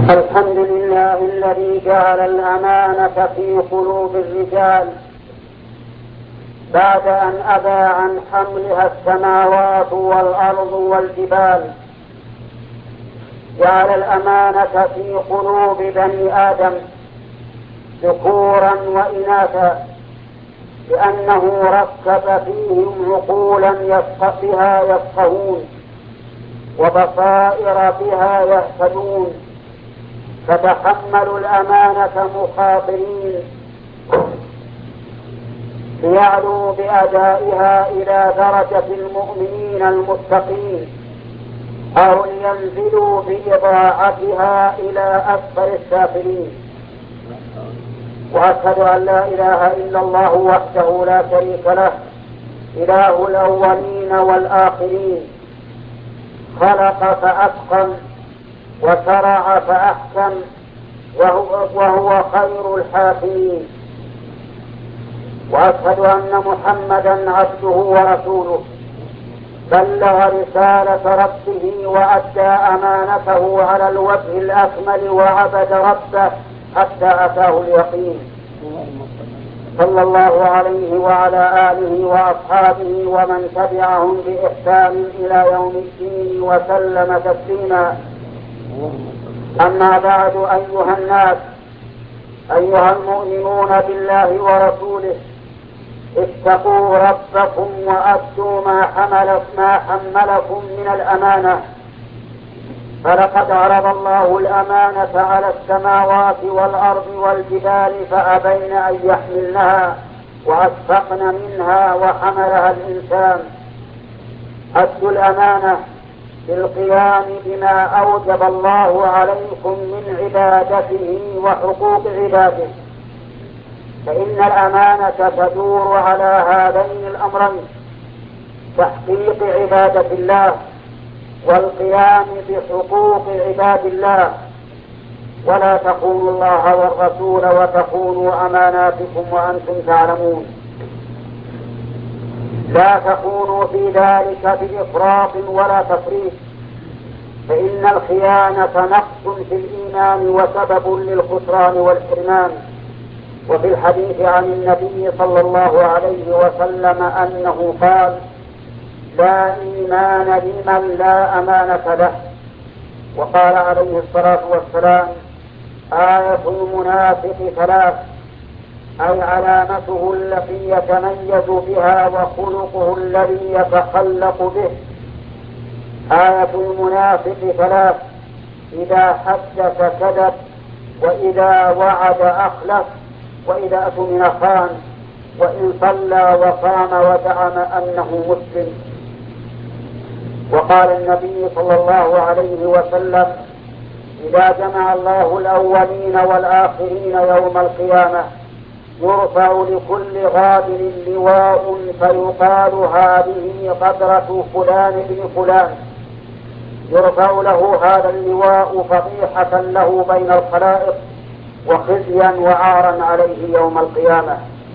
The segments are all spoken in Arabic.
الحمد لله الذي جعل الأمانة في قلوب الرجال بعد أن أبى عن حملها السماوات والأرض والجبال. جعل الأمانة في قلوب بني آدم ذكورا وإناثا، لأنه ركب فيهم عقولا بها يفقهون وبصائر بها يهتدون، فتحملوا الأمانة مخاطرين ليعلوا بأدائها إلى درجة المؤمنين المتقين، أو لينزلوا بإضاعتها إلى أكثر السافلين. وأشهد أن لا إله إلا الله وحده لا شريك له، إله الأولين والآخرين، خلق فأتقن وشرع فأحكم، وهو خير الحاكمين. وأشهد أن محمدا عبده ورسوله، بلغ رسالة ربه وأدى أمانته على الوجه الأكمل وعبد ربه حتى أتاه اليقين، صلى الله عليه وعلى آله وأصحابه ومن تبعهم بإحسان إلى يوم الدين وسلم تسليما. أما بعد، أيها الناس، أيها المؤمنون بالله ورسوله، اتقوا ربكم وأدوا ما حملكم من الأمانة. فلقد عرض الله الأمانة على السماوات والأرض والجبال فأبين أن يحملنها وأشفقن منها وحملها الإنسان. أدوا الأمانة بالقيام بما أوجب الله عليكم من عبادته وحقوق عباده، فإن الأمانة تدور على هذين الأمرين: تحقيق عبادة الله والقيام بحقوق عباد الله. ولا تخونوا الله والرسول وتخونوا أماناتكم وأنتم تعلمون. لا تخونوا في ذلك بإفراط ولا تفريط، فإن الخيانة نقص في الإيمان وسبب للخسران والحرمان. وفي الحديث عن النبي صلى الله عليه وسلم أنه قال: لا إيمان لمن لا أمانة له. وقال عليه الصلاة والسلام: آية المنافق ثلاث، أي علامته التي يتميز بها وخلقه الذي يتخلق به. آية المنافق ثلاث: إذا حدث كذب، وإذا وعد أخلف، وإذا أؤتمن خان، وإن صلى وصام وزعم أنه مسلم. وقال النبي صلى الله عليه وسلم: إذا جمع الله الأولين والآخرين يوم القيامة يرفع لكل غادر لواء فيقال: هذه قدرة فلان بن فلان. يرفع له هذا اللواء فضيحة له بين الخلائق وخزيا وعارا عليه يوم القيامة.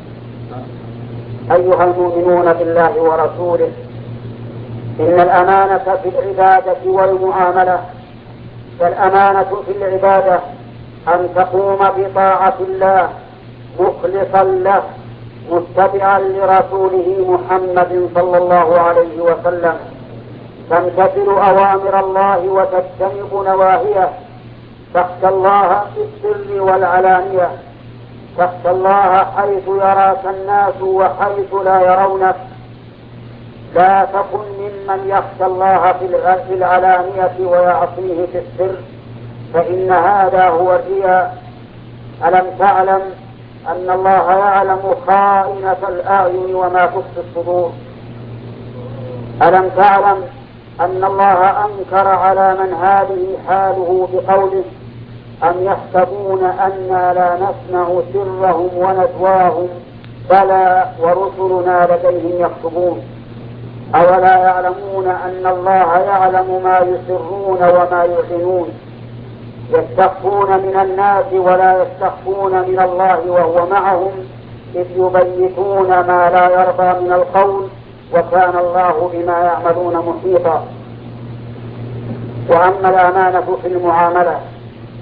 أيها المؤمنون بالله ورسوله، إن الأمانة في العبادة والمعاملة، فالأمانة في العبادة أن تقوم بطاعة الله مخلصا له متبعا لرسوله محمد صلى الله عليه وسلم، تمتثل أوامر الله وتجتنب نواهيه، تخشى الله في السر والعلانية، تخشى الله حيث يراك الناس وحيث لا يرونك. لا تكن ممن يخشى الله في العلانية ويعصيه في السر، فإن هذا هو الرياء. ألم تعلم أن الله يعلم خائنة الأعين وما تخفي الصدور؟ ألم تعلم أن الله أنكر على من هذه حاله بقوله: أم يحسبون أنا لا نسمع سرهم ونجواهم بلى ورسلنا لديهم يكتبون. أولا يعلمون أن الله يعلم ما يسرون وما يعلنون؟ يستخفون من الناس ولا يستخفون من الله وهو معهم إذ يبيتون ما لا يرضى من القول، وكان الله بما يعملون محيطا. وأما الأمانة في المعاملة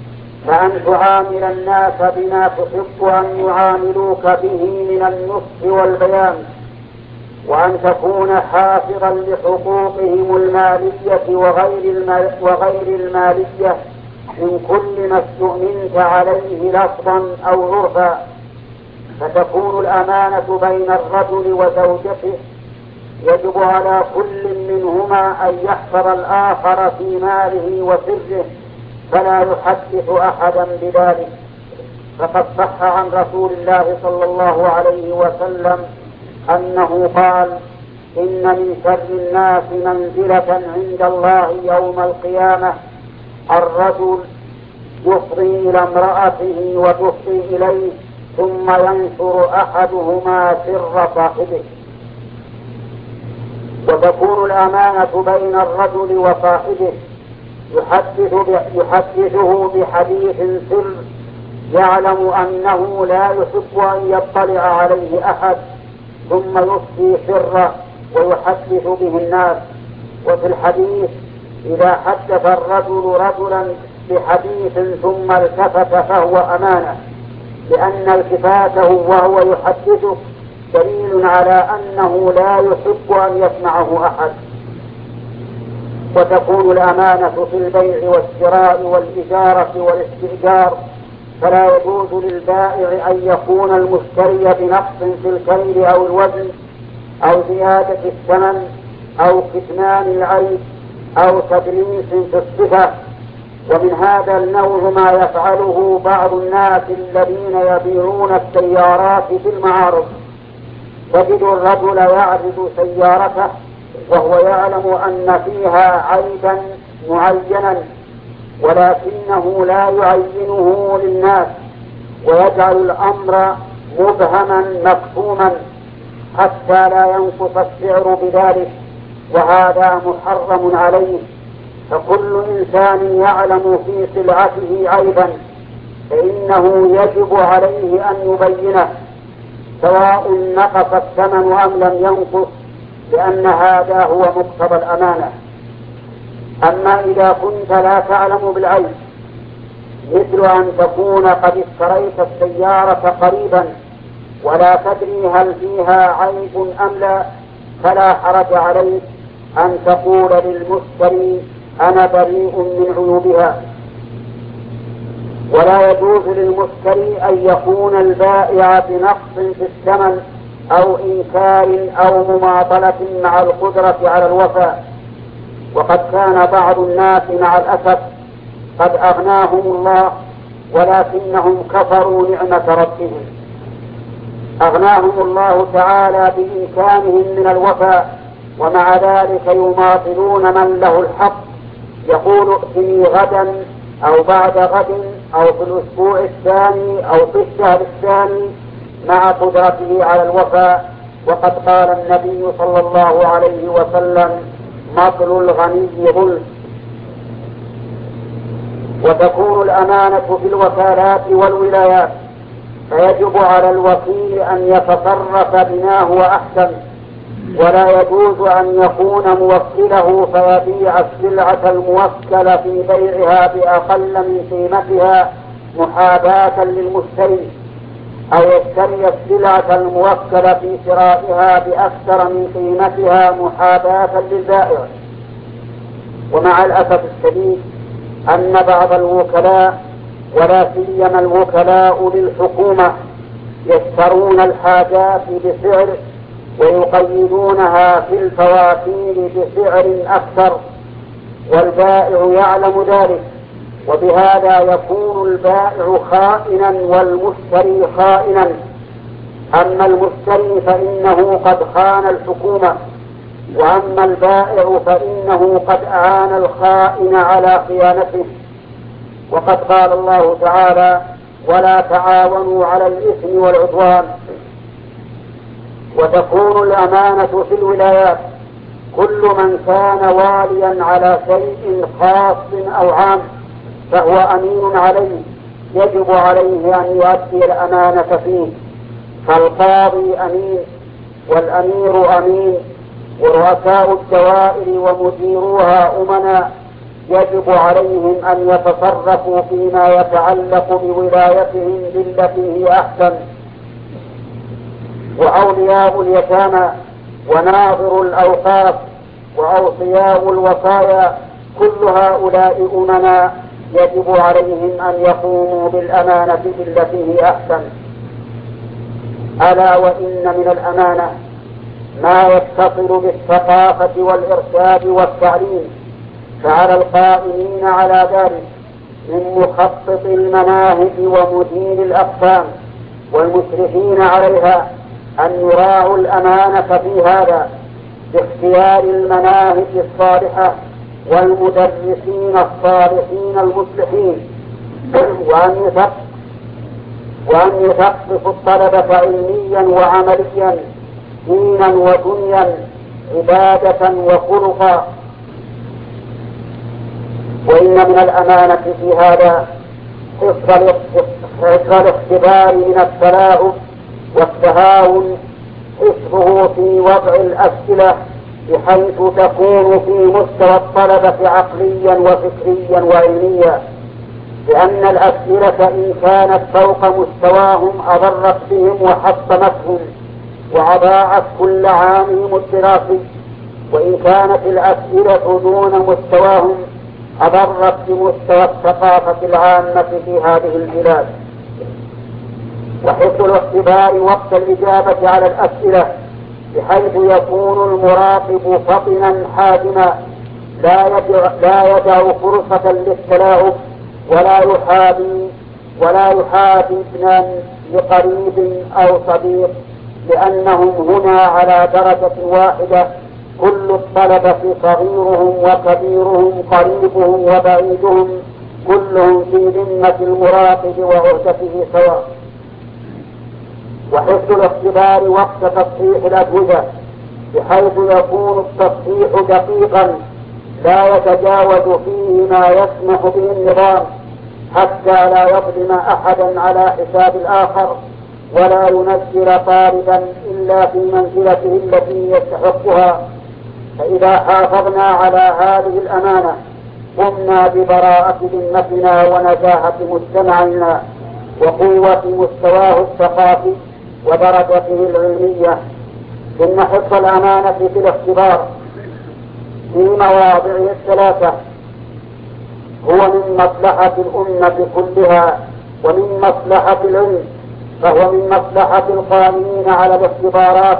فأن تعامل الناس بما تحب أن يعاملوك به من النصح والبيان، وأن تكون حافظا لحقوقهم المالية وغير المالية من كل ما استؤمنت عليه لفظا أو عرفا. فتكون الأمانة بين الرجل وزوجته. يجب على كل منهما أن يحفظ الآخر في ماله وسره، فلا يحدث أحدا بذلك. فقد صح عن رسول الله صلى الله عليه وسلم أنه قال: إن من شر الناس منزلة عند الله يوم القيامة الرجل يفضي إلى امرأته وتفضي إليه ثم ينشر أحدهما سر صاحبه. وتكون الأمانة بين الرجل وصاحبه، يحدثه بحديث سر يعلم أنه لا يحب أن يطلع عليه أحد، ثم يفضي سره ويحدث به الناس. وفي الحديث: إذا حدث الرجل رجلا بحديث ثم التفت فهو أمانة، لأن التفاته وهو يحدثه دليل على أنه لا يحب أن يسمعه أحد. وتكون الأمانة في البيع والشراء والإجارة والاستئجار، فلا يجوز للبائع أن يكون المشتري بنقص في الكيل أو الوزن أو زيادة الثمن أو كتمان العيب أو تدليس في الصفة. ومن هذا النوع ما يفعله بعض الناس الذين يبيعون السيارات في المعارض. تجد الرجل يعرض سيارته وهو يعلم أن فيها عيبا معينا، ولكنه لا يعينه للناس، ويجعل الأمر مبهما مكتوما حتى لا ينقص السعر بذلك، وهذا محرم عليه. فكل إنسان يعلم في سلعته عيبا فإنه يجب عليه أن يبينه، سواء نقص الثمن أم لم ينقص، لأن هذا هو مقتضى الأمانة. أما إذا كنت لا تعلم بالعيب، مثل أن تكون قد اشتريت السيارة قريبا ولا تدري هل فيها عيب أم لا، فلا حرج عليك أن تقول للمشتري: أنا بريء من عيوبها. ولا يجوز للمشتري أن يكون البائع بنقص في الثمن أو إنكار أو مماطلة مع القدرة على الوفاء. وقد كان بعض الناس مع الأسف قد أغناهم الله، ولكنهم كفروا نعمة ربهم. أغناهم الله تعالى بإمكانهم من الوفاء، ومع ذلك يماطلون من له الحق، يقول: ائتني غدا أو بعد غد أو في الأسبوع الثاني أو في الشهر الثاني، مع قدرته على الوفاء. وقد قال النبي صلى الله عليه وسلم: مطل الغني ظلم. وتكون الأمانة في الوكالات والولايات، فيجب على الوكيل أن يتصرف بما هو أحسن، ولا يجوز أن يكون موكله فيبيع السلعة الموكلة في بيعها بأقل من قيمتها محاباة للمشتري، أو يشتري السلعة الموكلة في شرائها بأكثر من قيمتها محاباة للبائع. ومع الأسف الشديد أن بعض الوكلاء، ولا سيما الوكلاء للحكومة، يشترون الحاجات بسعر ويقيدونها في الفواتير بسعر أكثر، والبائع يعلم ذلك، وبهذا يكون البائع خائنا والمشتري خائنا. أما المشتري فإنه قد خان الحكومة، وأما البائع فإنه قد أعان الخائن على خيانته. وقد قال الله تعالى: ولا تعاونوا على الإثم والعدوان. وتكون الأمانة في الولايات، كل من كان واليا على شيء خاص أو عام فهو أمين عليه، يجب عليه أن يؤدي الأمانة فيه. فالقاضي أمين، والأمير أمين، ورؤساء الدوائر ومديروها أمناء، يجب عليهم أن يتصرفوا فيما يتعلق بولايتهم بالتي هي أحسن. وأولياء اليتامى وناظر الأوقاف وأوصياء الوصايا كل هؤلاء أمناء يجب عليهم أن يقوموا بالأمانة بالتي هي أحسن. ألا وإن من الأمانة ما يتصل بالثقافة والإرشاد والتعليم، فعلى القائمين على ذلك من مخطط المناهج ومدير الأقسام والمشرفين عليها أن يراعوا الأمانة في هذا باختيار المناهج الصالحة والمدرسين الصالحين المصلحين، وأن يثقفوا الطلبة علميا وعمليا، دينا ودنيا، عبادة وخلقا. وإن من الأمانة في هذا حفظ الاختبار من التلاعب والتهاون، حفظه في وضع الأسئلة بحيث تكون في مستوى الطلبة عقليا وفكريا وعلميا، لأن الأسئلة إن كانت فوق مستواهم أضرت بهم وحطمتهم وأضاعت كل عامهم الدراسي، وإن كانت الأسئلة دون مستواهم أضرت بمستوى الثقافة العامة في هذه البلاد. وحفظ الاختبار وقت الإجابة على الأسئلة بحيث يكون المراقب فطنا حازما لا يدع فرصة للتلاعب ولا يحابي ابنا لقريب أو صديق، لأنهم هنا على درجة واحدة، كل الطلبة صغيرهم وكبيرهم قريبهم وبعيدهم كلهم في ذمة المراقب وعهدته سواء. وحفظ الاختبار وقت تصحيح الأجوبة بحيث يكون التصحيح دقيقا لا يتجاوز فيه ما يسمح به النظام، حتى لا يظلم أحدا على حساب الآخر ولا ينزل طالبا إلا في منزلته التي يستحقها. فإذا حافظنا على هذه الأمانة قمنا ببراءة ذمتنا ونزاهة مجتمعنا وقوة مستواه الثقافي ودرجته العلمية. إن حفظ الأمانة في الاختبار في مواضعه الثلاثة هو من مصلحة الأمة كلها ومن مصلحة العلم، فهو من مصلحة القائمين على الاختبارات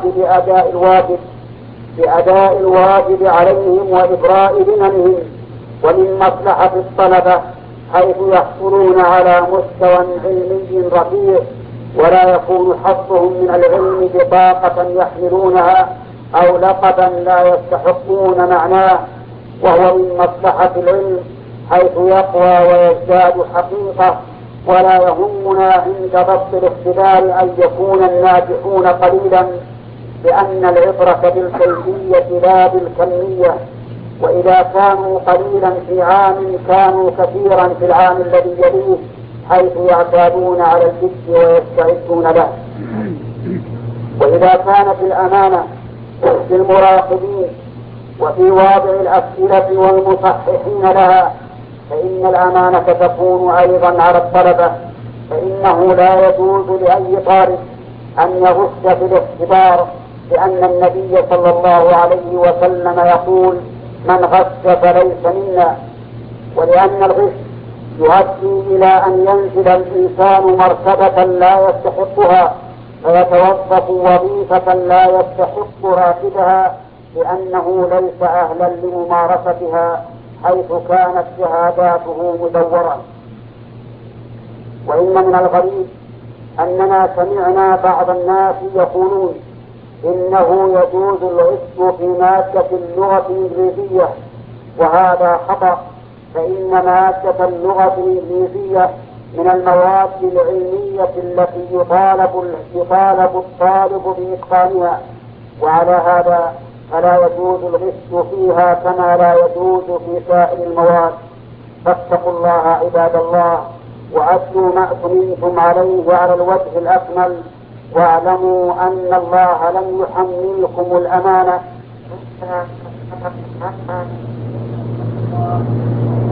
بأداء الواجب عليهم وإبراء ذممهم، ومن مصلحة الطلبة حيث يحصلون على مستوى علمي رفيع ولا يكون حظهم من العلم بطاقة يحملونها أو لقبا لا يستحقون معناه، وهو من مصلحة العلم حيث يقوى ويزداد حقيقة. ولا يهمنا عند ضبط الاختبار أن يكون الناجحون قليلا، لأن العبرة بالكيفية لا بالكمية، وإذا كانوا قليلا في عام كانوا كثيرا في العام الذي يليه، حيث يعتادون على الجد ويستعدون له. وإذا كانت الأمانة في المراقبين وفي واضع الأسئلة والمصححين لها، فإن الأمانة تكون أيضا على الطلبة، فإنه لا يجوز لأي طالب أن يغش في الاختبار، لأن النبي صلى الله عليه وسلم يقول: من غش فليس منا. ولأن الغش يؤدي إلى أن ينزل الإنسان مرتبة لا يستحقها، فيتوظف وظيفة لا يستحق راتبها، لأنه ليس أهلا لممارستها حيث كانت شهاداته مزورة. وإن من الغريب أننا سمعنا بعض الناس يقولون إنه يجوز الغش في مادة اللغة الإنجليزية، وهذا خطأ، فإن مادة اللغة الإنجليزية من المواد العلمية التي يطالب الطالب بإتقانها، وعلى هذا فلا يجوز الغش فيها كما لا يجوز في سائر المواد. فاتقوا الله عباد الله، وأدوا ما أتممتم عليه على الوجه الأكمل، واعلموا أن الله لم يحملكم الأمانة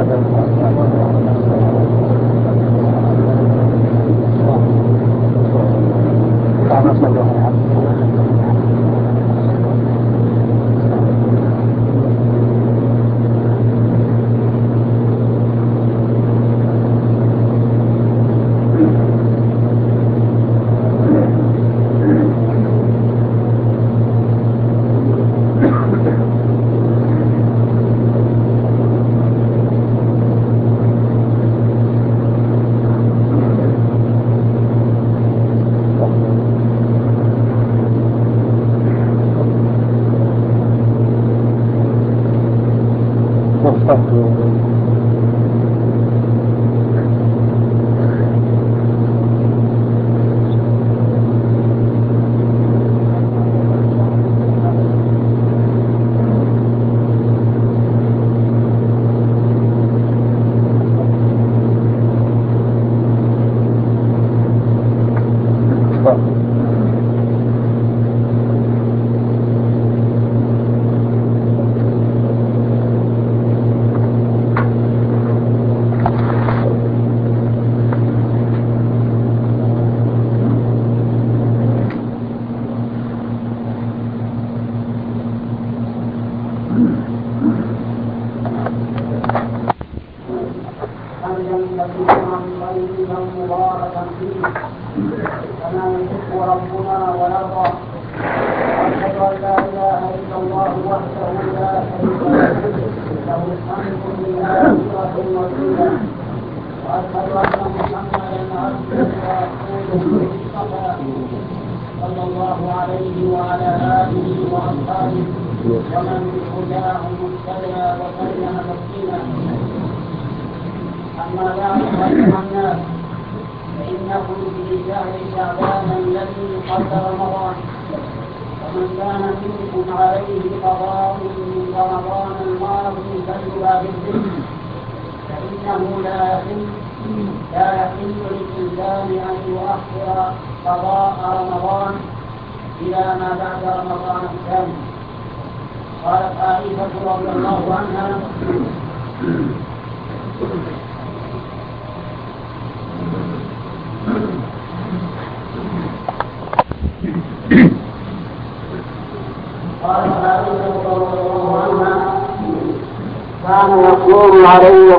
كان يكون علي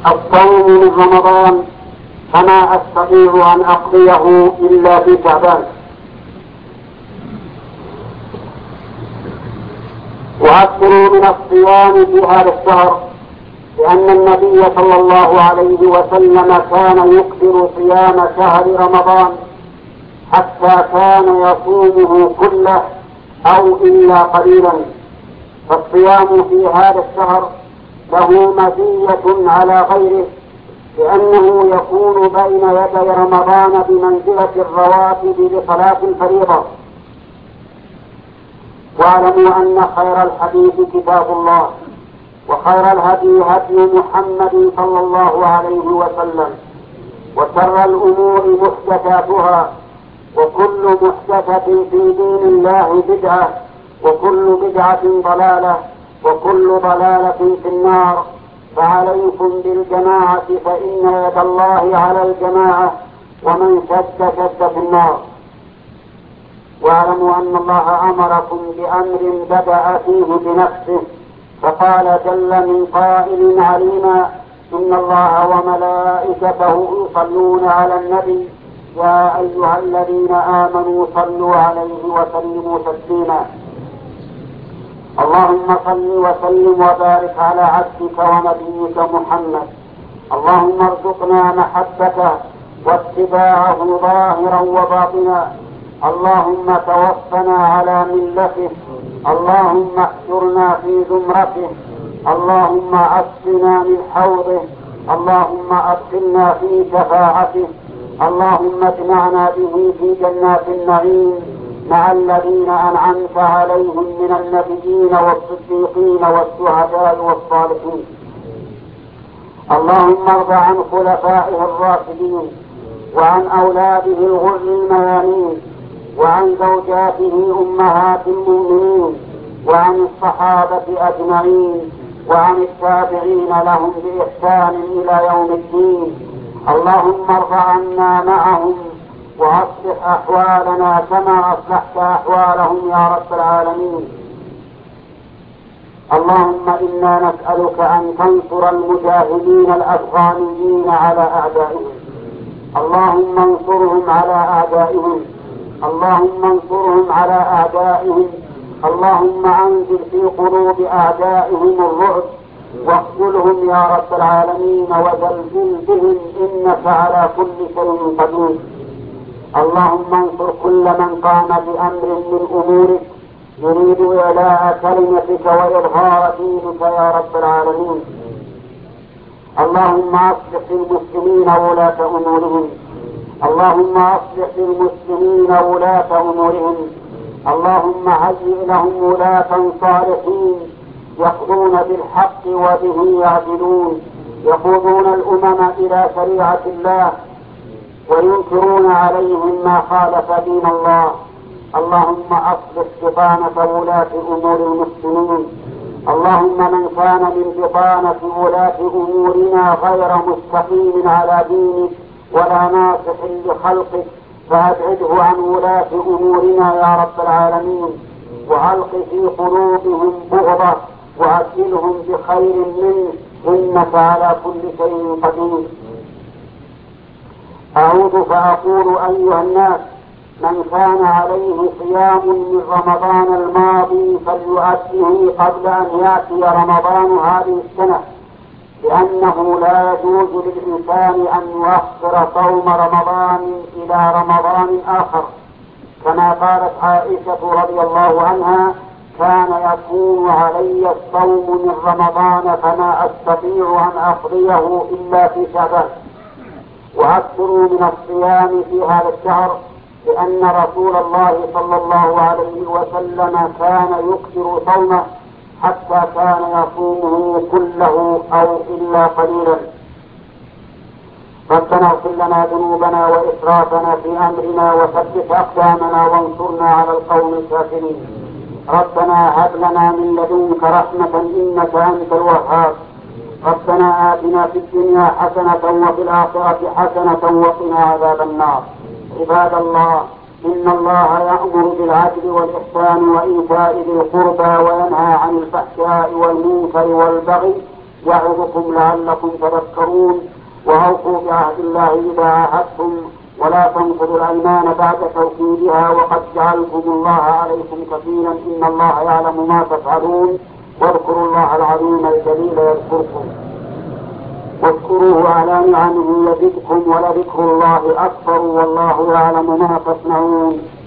الصوم من رمضان فما أستطيع أن أقضيه إلا في شعبان، وأكثر من الصيام في هذا الشهر لأن النبي صلى الله عليه وسلم كان يكثر صيام شهر رمضان حتى كان يصومه كله أو إلا قليلا. فالصيام في هذا الشهر له مزية على غيره لأنه يكون بين يدي رمضان بمنزلة الرواتب لصلاة الفريضة. واعلموا أن خير الحديث كتاب الله، وخير الهدي هدي محمد صلى الله عليه وسلم، وشر الأمور محدثاتها، وكل محدثة في دين الله بدعة، وكل بدعة ضلالة، وكل ضلالة في النار. فعليكم بالجماعة فإن يد الله على الجماعة، ومن شد شد في النار. واعلموا أن الله أمركم بأمر بدأ فيه بنفسه، فقال جل من قائل عليما: إن الله وملائكته يصلون على النبي يا أيها الذين آمنوا صلوا عليه وسلموا تسليما. اللهم صل وسلم وبارك على عبدك ونبيك محمد. اللهم ارزقنا محبته واتباعه ظاهرا وباطنا. اللهم توفنا على ملته. اللهم احشرنا في زمرته. اللهم اسقنا من حوضه. اللهم ادخلنا في شفاعته. اللهم اجمعنا به في جنات النعيم مع الذين أنعمت عليهم من النبيين والصديقين والشهداء والصالحين. اللهم ارض عن خلفائه الراشدين وعن أولاده الغر الميامين وعن زوجاته أمهات المؤمنين وعن الصحابة أجمعين وعن التابعين لهم بإحسان إلى يوم الدين. اللهم ارض عنا معهم وأصلح أحوالنا كما أصلحت أحوالهم يا رب العالمين. اللهم إنا نسألك أن تنصر المجاهدين الأفغانيين على أعدائهم. اللهم انصرهم على أعدائهم. اللهم انصرهم على أعدائهم. اللهم أنزل في قلوب أعدائهم الرعب واقتلهم يا رب العالمين وزلزل بهم إنك على كل شيء قدير. اللهم انصر كل من قام بأمر من أمورك يريد إعلاء كلمتك وإظهار دينك يا رب العالمين. اللهم أصلح للمسلمين ولاة أمورهم. اللهم أصلح للمسلمين ولاة أمورهم. اللهم هيئ لهم ولاة صالحين يقضون بالحق وبه يعدلون، يقودون الأمم إلى شريعة الله وينكرون عليهم ما خالف دين الله. اللهم أصلح بطانة ولاة أمور المسلمين. اللهم من كان من بطانة ولاة أمورنا غير مستقيم على دينك ولا ناصح لخلقك فأبعده عن ولاة أمورنا يا رب العالمين، وألق في قلوبهم بغضة وأكلهم بخير منه إنك على كل شيء قدير. أعود فأقول أيها الناس: من كان عليه صيام من رمضان الماضي فليؤديه قبل أن يأتي رمضان هذه السنة، لأنه لا يجوز للإنسان أن يؤخر صوم رمضان إلى رمضان آخر، كما قالت عائشة رضي الله عنها: كان يكون علي الصوم من رمضان فما أستطيع أن أقضيه إلا في شعبان. وأكثروا من الصيام في هذا الشهر، لأن رسول الله صلى الله عليه وسلم كان يكثر صومه حتى كان يصومه كله أو إلا قليلا. ربنا اغفر لنا ذنوبنا وإسرافنا في أمرنا وثبت أقدامنا وانصرنا على القوم الكافرين. ربنا هب لنا من لدنك رحمة إنك أنت الوهاب. ربنا آتنا في الدنيا حسنة وفي الآخرة حسنة وقنا عذاب النار. عباد الله، إن الله يأمر بالعدل والإحسان وإيتاء ذي القربى وينهى عن الفحشاء والمنكر والبغي يعظكم لعلكم تذكرون. وأوفوا بعهد الله إذا عاهدتم ولا تنقضوا الأيمان بعد توكيدها وقد جعلكم الله عليكم كفيلا إن الله يعلم ما تفعلون. واذكروا الله العظيم الجليل يذكركم واذكروه على نعمه يزدكم ولذكر الله أكبر والله يعلم ما تصنعون.